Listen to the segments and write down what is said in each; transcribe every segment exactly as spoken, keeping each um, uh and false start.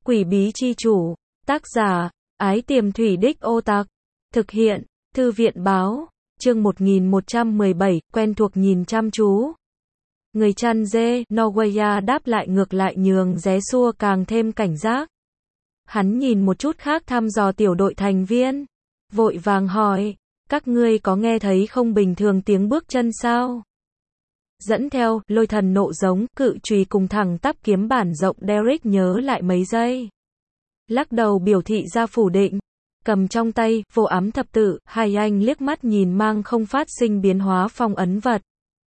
Quỷ bí chi chủ, tác giả, Ái Tiềm Thủy Đích Ô Tạc, thực hiện, Thư viện báo, chương một nghìn một trăm mười bảy, quen thuộc nhìn chăm chú. Người chăn dê, Norwaya đáp lại ngược lại nhường Ré Xua càng thêm cảnh giác. Hắn nhìn một chút khác thăm dò tiểu đội thành viên, vội vàng hỏi, các ngươi có nghe thấy không bình thường tiếng bước chân sao? Dẫn theo, lôi thần nộ giống, cự chùy cùng thẳng tắp kiếm bản rộng Derek nhớ lại mấy giây. Lắc đầu biểu thị ra phủ định, cầm trong tay, vô ám thập tự, hai anh liếc mắt nhìn mang không phát sinh biến hóa phong ấn vật.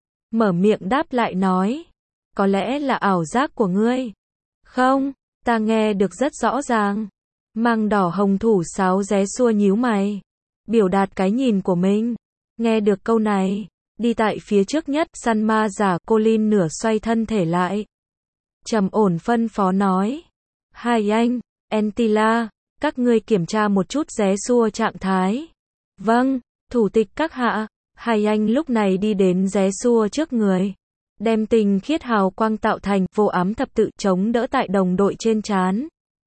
Mở miệng đáp lại nói, có lẽ là ảo giác của ngươi. Không, ta nghe được rất rõ ràng. Mang đỏ hồng thủ sáo Ré Xua nhíu mày, biểu đạt cái nhìn của mình. Nghe được câu này, đi tại phía trước nhất, săn ma giả Colin nửa xoay thân thể lại. Trầm ổn phân phó nói, hai anh, Entila, các ngươi kiểm tra một chút Ré Xua trạng thái. Vâng, thủ tịch các hạ. Hai anh lúc này đi đến Ré Xua trước người, đem tinh khiết hào quang tạo thành vô ám thập tự chống đỡ tại đồng đội trên trán.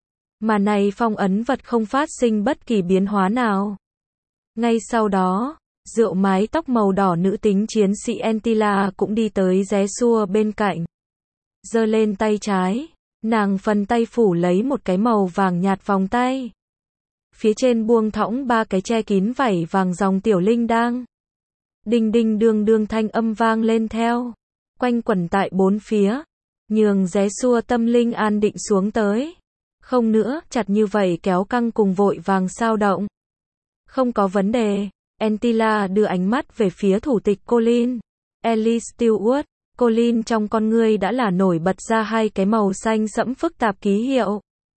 Mà này phong ấn vật không phát sinh bất kỳ biến hóa nào. Ngay sau đó, rượu mái tóc màu đỏ nữ tính chiến sĩ Entila cũng đi tới Ré Xua bên cạnh. Giơ lên tay trái, nàng phần tay phủ lấy một cái màu vàng nhạt vòng tay. Phía trên buông thõng ba cái che kín vảy vàng dòng tiểu linh đang. Đinh đinh đương đương thanh âm vang lên theo, quanh quẩn tại bốn phía, nhường Ré Xua tâm linh an định xuống tới. Không nữa, chặt như vậy kéo căng cùng vội vàng sao động. Không có vấn đề. Entila đưa ánh mắt về phía thủ tịch Colin. Ellie Stewart, Colin trong con ngươi đã là nổi bật ra hai cái màu xanh sẫm phức tạp ký hiệu.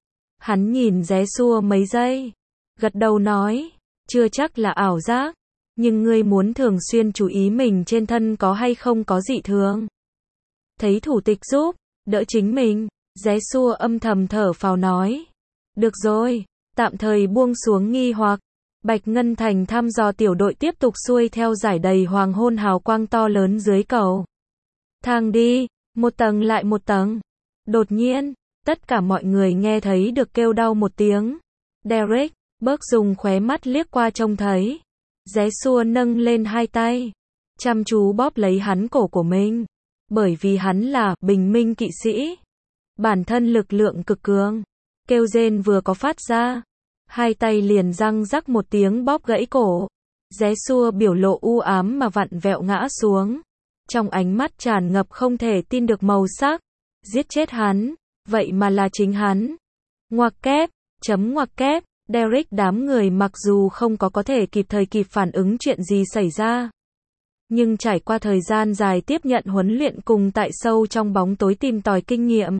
Hắn nhìn Ré Xua mấy giây, gật đầu nói, chưa chắc là ảo giác, nhưng ngươi muốn thường xuyên chú ý mình trên thân có hay không có dị thường. Thấy thủ tịch giúp đỡ chính mình, Ré Xua âm thầm thở phào nói, được rồi, tạm thời buông xuống nghi hoặc. Bạch Ngân Thành thăm dò tiểu đội tiếp tục xuôi theo dải đầy hoàng hôn hào quang to lớn dưới cầu thang đi, một tầng lại một tầng. Đột nhiên, tất cả mọi người nghe thấy được kêu đau một tiếng. Derek, Burke dùng khóe mắt liếc qua trông thấy. Ré Xua nâng lên hai tay, chăm chú bóp lấy hắn cổ của mình. Bởi vì hắn là bình minh kỵ sĩ, bản thân lực lượng cực cường. Kêu rên vừa có phát ra, hai tay liền răng rắc một tiếng bóp gãy cổ. Ré Xua biểu lộ u ám mà vặn vẹo ngã xuống. Trong ánh mắt tràn ngập không thể tin được màu sắc. Giết chết hắn, vậy mà là chính hắn. Ngoặc kép, chấm ngoặc kép, Derek đám người mặc dù không có có thể kịp thời kịp phản ứng chuyện gì xảy ra. Nhưng trải qua thời gian dài tiếp nhận huấn luyện cùng tại sâu trong bóng tối tìm tòi kinh nghiệm.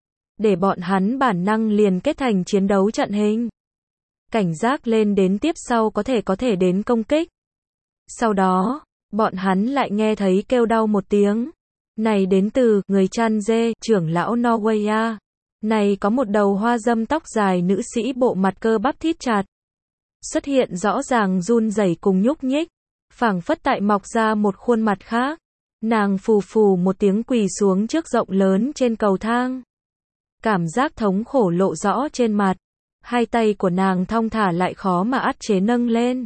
Để bọn hắn bản năng liền kết thành chiến đấu trận hình. Cảnh giác lên đến tiếp sau có thể có thể đến công kích. Sau đó, bọn hắn lại nghe thấy kêu đau một tiếng. Này đến từ người chăn dê, trưởng lão Norwaya. Này có một đầu hoa dâm tóc dài nữ sĩ bộ mặt cơ bắp thít chặt. Xuất hiện rõ ràng run rẩy cùng nhúc nhích. Phảng phất tại mọc ra một khuôn mặt khác. Nàng phù phù một tiếng quỳ xuống trước rộng lớn trên cầu thang. Cảm giác thống khổ lộ rõ trên mặt. Hai tay của nàng thong thả lại khó mà át chế nâng lên.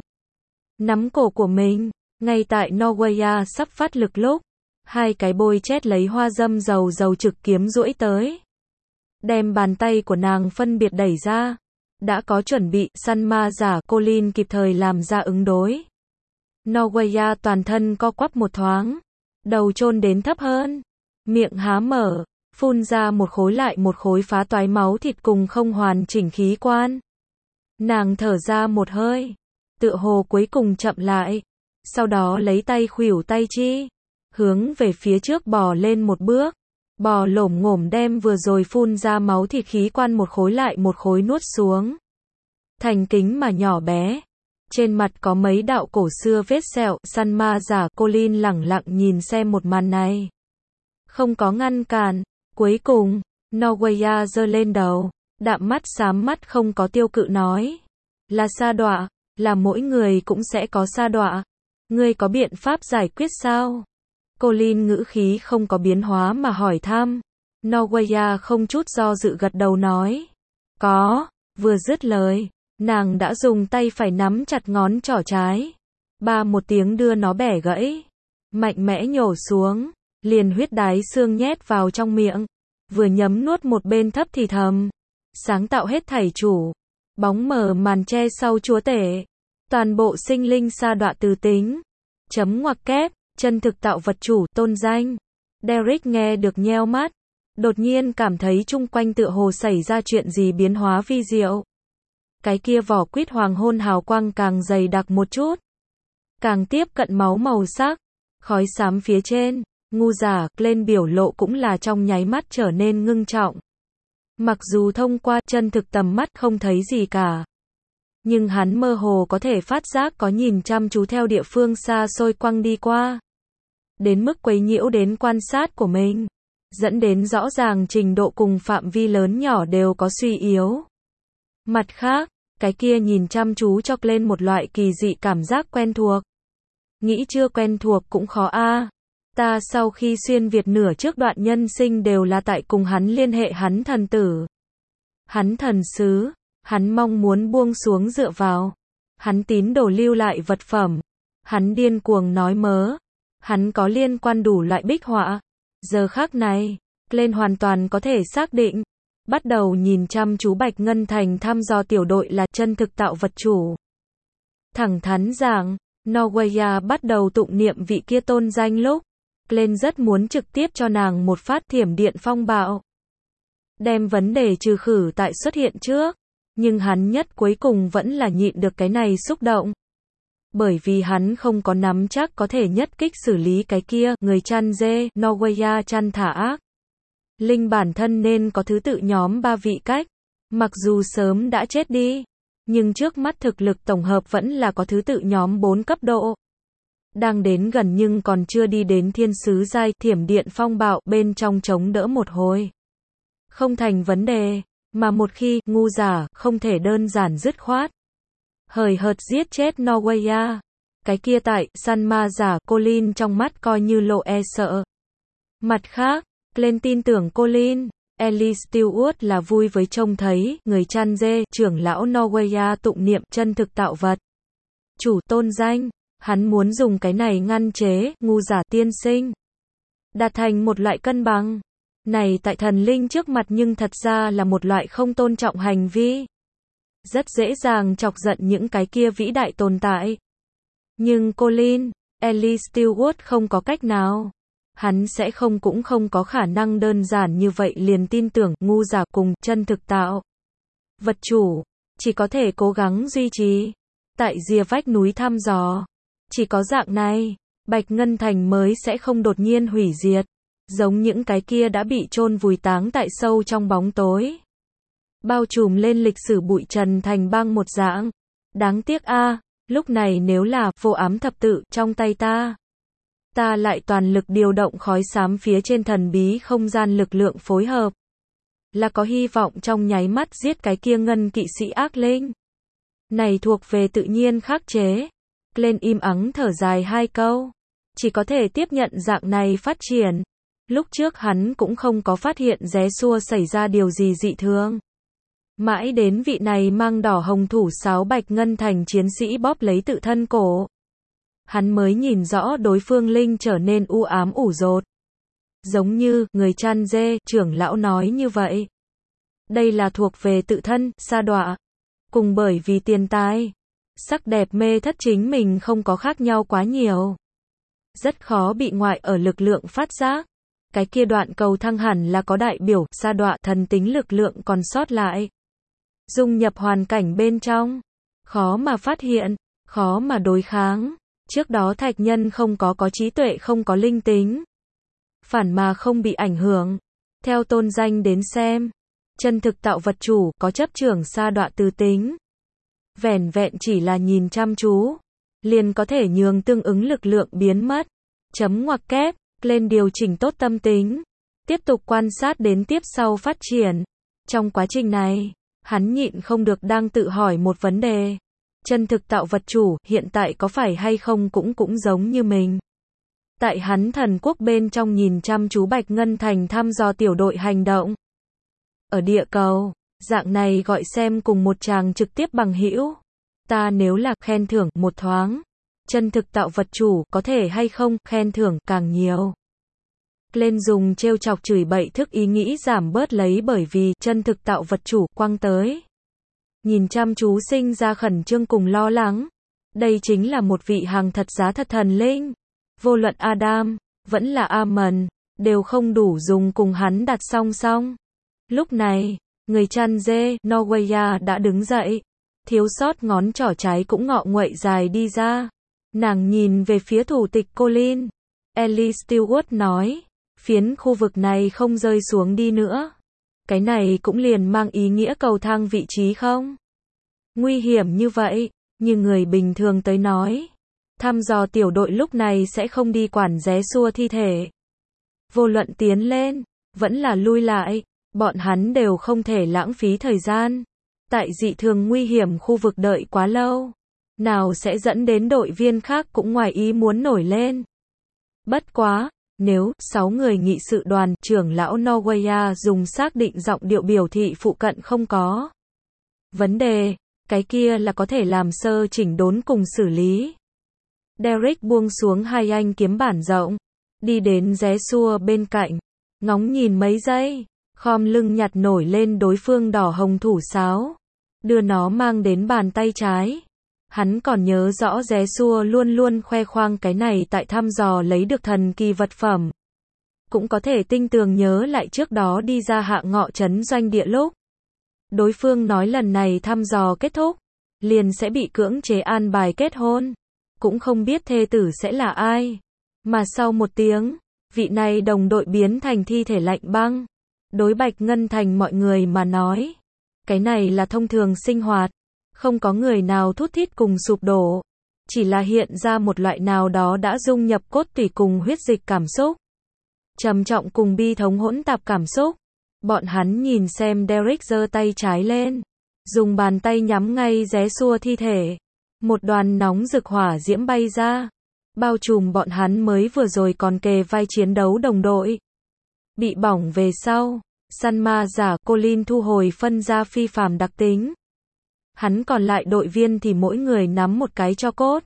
Nắm cổ của mình, ngay tại Norwaya sắp phát lực lúc. Hai cái bôi chét lấy hoa dâm dầu dầu trực kiếm duỗi tới. Đem bàn tay của nàng phân biệt đẩy ra. Đã có chuẩn bị, săn ma giả Colin kịp thời làm ra ứng đối. Norwaya toàn thân co quắp một thoáng. Đầu chôn đến thấp hơn. Miệng há mở. Phun ra một khối lại một khối phá toái máu thịt cùng không hoàn chỉnh khí quan. Nàng thở ra một hơi. Tựa hồ cuối cùng chậm lại. Sau đó lấy tay khuỷu tay chi. Hướng về phía trước bò lên một bước. Bò lổm ngổm đem vừa rồi phun ra máu thịt khí quan một khối lại một khối nuốt xuống. Thành kính mà nhỏ bé. Trên mặt có mấy đạo cổ xưa vết sẹo. Săn ma giả Colin lẳng lặng nhìn xem một màn này. Không có ngăn cản. Cuối cùng, Norwaya giơ lên đầu, đạm mắt xám mắt không có tiêu cự nói. Là sa đọa, là mỗi người cũng sẽ có sa đọa. Ngươi có biện pháp giải quyết sao? Colin ngữ khí không có biến hóa mà hỏi thăm. Norwaya không chút do dự gật đầu nói. Có, vừa dứt lời, nàng đã dùng tay phải nắm chặt ngón trỏ trái. Ba một tiếng đưa nó bẻ gãy. Mạnh mẽ nhổ xuống, liền huyết đái xương nhét vào trong miệng. Vừa nhấm nuốt một bên thấp thì thầm. Sáng tạo hết thảy chủ. Bóng mờ màn che sau chúa tể. Toàn bộ sinh linh sa đọa từ tính. Chấm ngoặc kép, chân thực tạo vật chủ, tôn danh. Derek nghe được nheo mắt. Đột nhiên cảm thấy chung quanh tựa hồ xảy ra chuyện gì biến hóa vi diệu. Cái kia vỏ quýt hoàng hôn hào quang càng dày đặc một chút. Càng tiếp cận máu màu sắc. Khói xám phía trên. Ngu giả, lên biểu lộ cũng là trong nháy mắt trở nên ngưng trọng. Mặc dù thông qua chân thực tầm mắt không thấy gì cả. Nhưng hắn mơ hồ có thể phát giác có nhìn chăm chú theo địa phương xa xôi quăng đi qua. Đến mức quấy nhiễu đến quan sát của mình. Dẫn đến rõ ràng trình độ cùng phạm vi lớn nhỏ đều có suy yếu. Mặt khác, cái kia nhìn chăm chú cho lên một loại kỳ dị cảm giác quen thuộc. Nghĩ chưa quen thuộc cũng khó a. Ta sau khi xuyên Việt nửa trước đoạn nhân sinh đều là tại cùng hắn liên hệ hắn thần tử. Hắn thần sứ, hắn mong muốn buông xuống dựa vào. Hắn tín đồ lưu lại vật phẩm. Hắn điên cuồng nói mớ. Hắn có liên quan đủ loại bích họa. Giờ khác này, lên hoàn toàn có thể xác định. Bắt đầu nhìn chăm chú Bạch Ngân Thành thăm dò tiểu đội là chân thực tạo vật chủ. Thẳng thắn rằng, Norwegia bắt đầu tụng niệm vị kia tôn danh lúc. Glenn rất muốn trực tiếp cho nàng một phát thiểm điện phong bạo. Đem vấn đề trừ khử tại xuất hiện trước. Nhưng hắn nhất cuối cùng vẫn là nhịn được cái này xúc động. Bởi vì hắn không có nắm chắc có thể nhất kích xử lý cái kia, người chăn dê, Norwegia chăn thả ác. Linh bản thân nên có thứ tự nhóm ba vị cách. Mặc dù sớm đã chết đi. Nhưng trước mắt thực lực tổng hợp vẫn là có thứ tự nhóm bốn cấp độ. Đang đến gần nhưng còn chưa đi đến thiên sứ giai, thiểm điện phong bạo, bên trong chống đỡ một hồi. Không thành vấn đề, mà một khi, ngu giả, không thể đơn giản dứt khoát. Hời hợt giết chết Norwegia. Cái kia tại, săn ma giả, Colin trong mắt coi như lộ e sợ. Mặt khác, lên tin tưởng Colin, Ellie Stewart là vui với trông thấy, người chăn dê, trưởng lão Norwegia tụng niệm, chân thực tạo vật. Chủ tôn danh. Hắn muốn dùng cái này ngăn chế, ngu giả tiên sinh. Đạt thành một loại cân bằng. Này tại thần linh trước mặt nhưng thật ra là một loại không tôn trọng hành vi. Rất dễ dàng chọc giận những cái kia vĩ đại tồn tại. Nhưng Colin, Ellie Stewart không có cách nào. Hắn sẽ không cũng không có khả năng đơn giản như vậy liền tin tưởng, ngu giả cùng, chân thực tạo. Vật chủ, chỉ có thể cố gắng duy trì. Tại rìa vách núi thăm dò. Chỉ có dạng này, Bạch Ngân Thành mới sẽ không đột nhiên hủy diệt. Giống những cái kia đã bị chôn vùi táng tại sâu trong bóng tối. Bao trùm lên lịch sử bụi trần thành băng một dạng. Đáng tiếc a, lúc này nếu là vô ám thập tự trong tay ta. Ta lại toàn lực điều động khói xám phía trên thần bí không gian lực lượng phối hợp. Là có hy vọng trong nháy mắt giết cái kia ngân kỵ sĩ ác linh. Này thuộc về tự nhiên khắc chế. Lên im ắng thở dài hai câu. Chỉ có thể tiếp nhận dạng này phát triển. Lúc trước hắn cũng không có phát hiện ré xua xảy ra điều gì dị thường. Mãi đến vị này mang đỏ hồng thủ sáo Bạch Ngân Thành chiến sĩ bóp lấy tự thân cổ. Hắn mới nhìn rõ đối phương linh trở nên u ám ủ rột. Giống như, người chăn dê, trưởng lão nói như vậy. Đây là thuộc về tự thân, sa đọa. Cùng bởi vì tiền tài. Sắc đẹp mê thất chính mình không có khác nhau quá nhiều. Rất khó bị ngoại ở lực lượng phát giác. Cái kia đoạn cầu thăng hẳn là có đại biểu, sa đọa thần tính lực lượng còn sót lại. Dung nhập hoàn cảnh bên trong. Khó mà phát hiện, khó mà đối kháng. Trước đó thạch nhân không có có trí tuệ không có linh tính. Phản mà không bị ảnh hưởng. Theo tôn danh đến xem. Chân thực tạo vật chủ, có chấp trưởng sa đọa từ tính. Vẻn vẹn chỉ là nhìn chăm chú. Liền có thể nhường tương ứng lực lượng biến mất. Chấm ngoặc kép, lên điều chỉnh tốt tâm tính. Tiếp tục quan sát đến tiếp sau phát triển. Trong quá trình này, hắn nhịn không được đang tự hỏi một vấn đề. Chân thực tạo vật chủ, hiện tại có phải hay không cũng cũng giống như mình. Tại hắn thần quốc bên trong nhìn chăm chú Bạch Ngân Thành thăm dò tiểu đội hành động. Ở địa cầu, Dạng này gọi xem cùng một chàng trực tiếp bằng hữu. Ta nếu là khen thưởng một thoáng. Chân thực tạo vật chủ có thể hay không khen thưởng càng nhiều. Lên dùng trêu chọc chửi bậy thức ý nghĩ giảm bớt lấy bởi vì chân thực tạo vật chủ quăng tới. Nhìn chăm chú sinh ra khẩn trương cùng lo lắng. Đây chính là một vị hàng thật giá thật thần linh. Vô luận Adam, vẫn là Amen, đều không đủ dùng cùng hắn đặt song song. Lúc này, người chăn dê, Norweya đã đứng dậy. Thiếu sót ngón trỏ trái cũng ngọ nguậy dài đi ra. Nàng nhìn về phía thủ tịch Colin. Ellie Stewart nói, phiến khu vực này không rơi xuống đi nữa. Cái này cũng liền mang ý nghĩa cầu thang vị trí không? Nguy hiểm như vậy, như người bình thường tới nói. Thăm dò tiểu đội lúc này sẽ không đi quản ré xua thi thể. Vô luận tiến lên, vẫn là lui lại, bọn hắn đều không thể lãng phí thời gian. Tại dị thường nguy hiểm khu vực đợi quá lâu. Nào sẽ dẫn đến đội viên khác cũng ngoài ý muốn nổi lên. Bất quá, nếu sáu người nghị sự đoàn trưởng lão Norweya dùng xác định giọng điệu biểu thị phụ cận không có vấn đề, cái kia là có thể làm sơ chỉnh đốn cùng xử lý. Derek buông xuống hai anh kiếm bản rộng, đi đến ré xua bên cạnh, ngóng nhìn mấy giây, khom lưng nhặt nổi lên đối phương đỏ hồng thủ sáo, đưa nó mang đến bàn tay trái. Hắn còn nhớ rõ ré xua luôn luôn khoe khoang cái này tại thăm dò lấy được thần kỳ vật phẩm. Cũng có thể tinh tường nhớ lại trước đó đi ra hạ ngọ trấn doanh địa lúc. Đối phương nói lần này thăm dò kết thúc, liền sẽ bị cưỡng chế an bài kết hôn. Cũng không biết thê tử sẽ là ai. Mà sau một tiếng, vị này đồng đội biến thành thi thể lạnh băng. Đối Bạch Ngân Thành mọi người mà nói. Cái này là thông thường sinh hoạt. Không có người nào thút thít cùng sụp đổ. Chỉ là hiện ra một loại nào đó đã dung nhập cốt tủy cùng huyết dịch cảm xúc. Trầm trọng cùng bi thống hỗn tạp cảm xúc. Bọn hắn nhìn xem Derek giơ tay trái lên. Dùng bàn tay nhắm ngay ré xua thi thể. Một đoàn nóng rực hỏa diễm bay ra. Bao trùm bọn hắn mới vừa rồi còn kề vai chiến đấu đồng đội. Bị bỏng về sau. Săn ma giả Colin thu hồi phân ra phi phàm đặc tính. Hắn còn lại đội viên thì mỗi người nắm một cái tro cốt.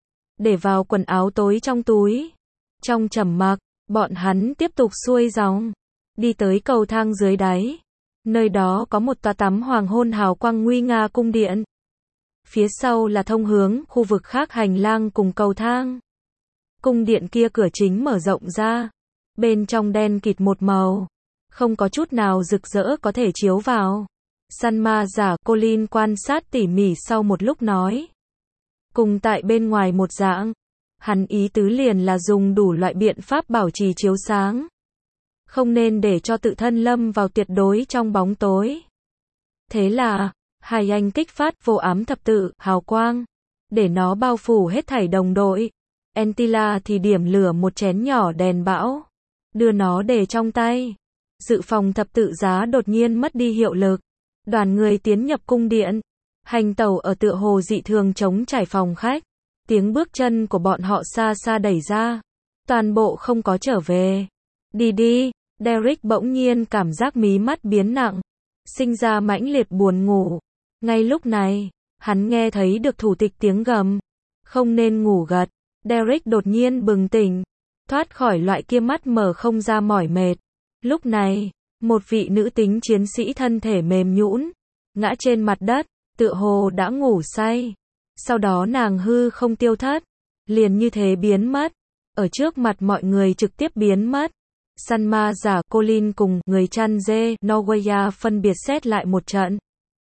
Để vào quần áo tối trong túi. Trong trầm mặc, bọn hắn tiếp tục xuôi dòng. Đi tới cầu thang dưới đáy. Nơi đó có một tòa tắm hoàng hôn hào quang nguy nga cung điện. Phía sau là thông hướng khu vực khác hành lang cùng cầu thang. Cung điện kia cửa chính mở rộng ra. Bên trong đen kịt một màu. Không có chút nào rực rỡ có thể chiếu vào. Săn ma giả Colin quan sát tỉ mỉ sau một lúc nói. Cùng tại bên ngoài một dạng. Hắn ý tứ liền là dùng đủ loại biện pháp bảo trì chiếu sáng. Không nên để cho tự thân lâm vào tuyệt đối trong bóng tối. Thế là, hai anh kích phát vô ám thập tự, hào quang. Để nó bao phủ hết thảy đồng đội. Antilla thì điểm lửa một chén nhỏ đèn bão. Đưa nó để trong tay. Dự phòng thập tự giá đột nhiên mất đi hiệu lực. Đoàn người tiến nhập cung điện. Hành tẩu ở tựa hồ dị thường chống trải phòng khách. Tiếng bước chân của bọn họ xa xa đẩy ra. Toàn bộ không có trở về. Đi đi, Derek bỗng nhiên cảm giác mí mắt biến nặng. Sinh ra mãnh liệt buồn ngủ. Ngay lúc này, hắn nghe thấy được thủ tịch tiếng gầm. Không nên ngủ gật. Derek đột nhiên bừng tỉnh. Thoát khỏi loại kia mắt mở không ra mỏi mệt. Lúc này, một vị nữ tính chiến sĩ thân thể mềm nhũn, ngã trên mặt đất, tựa hồ đã ngủ say. Sau đó nàng hư không tiêu thất, liền như thế biến mất, ở trước mặt mọi người trực tiếp biến mất. Săn ma giả Colin cùng người chăn dê Norweya phân biệt xét lại một trận.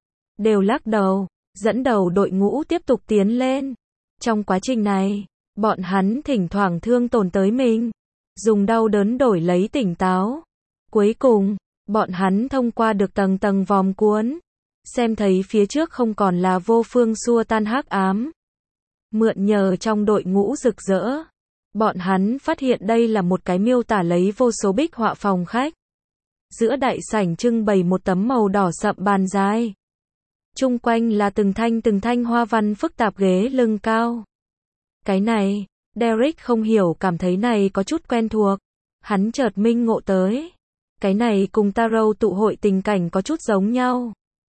Đều lắc đầu, dẫn đầu đội ngũ tiếp tục tiến lên. Trong quá trình này, bọn hắn thỉnh thoảng thương tổn tới mình, dùng đau đớn đổi lấy tỉnh táo. Cuối cùng, bọn hắn thông qua được tầng tầng vòm cuốn, xem thấy phía trước không còn là vô phương xua tan hắc ám. Mượn nhờ trong đội ngũ rực rỡ, bọn hắn phát hiện đây là một cái miêu tả lấy vô số bích họa phòng khách. Giữa đại sảnh trưng bày một tấm màu đỏ sậm bàn dài. Chung quanh là từng thanh từng thanh hoa văn phức tạp ghế lưng cao. Cái này, Derek không hiểu cảm thấy này có chút quen thuộc. Hắn chợt minh ngộ tới. Cái này cùng Tarot tụ hội tình cảnh có chút giống nhau.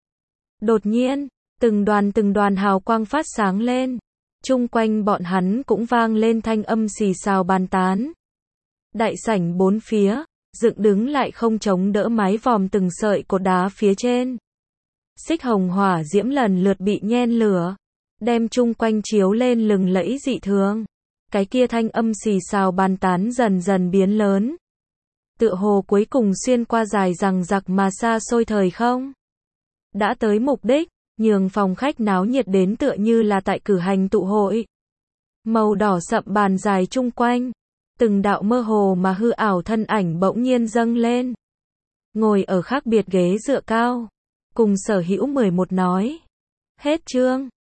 Đột nhiên, từng đoàn từng đoàn hào quang phát sáng lên. Chung quanh bọn hắn cũng vang lên thanh âm xì xào bàn tán. Đại sảnh bốn phía, dựng đứng lại không chống đỡ mái vòm từng sợi cột đá phía trên. Xích hồng hỏa diễm lần lượt bị nhen lửa, đem chung quanh chiếu lên lừng lẫy dị thường. Cái kia thanh âm xì xào bàn tán dần dần biến lớn. Tựa hồ cuối cùng xuyên qua dài rằng giặc mà xa xôi thời không. Đã tới mục đích, nhường phòng khách náo nhiệt đến tựa như là tại cử hành tụ hội. Màu đỏ sậm bàn dài chung quanh, từng đạo mơ hồ mà hư ảo thân ảnh bỗng nhiên dâng lên. Ngồi ở khác biệt ghế dựa cao, cùng Sở Hữu mười một nói. Hết chương.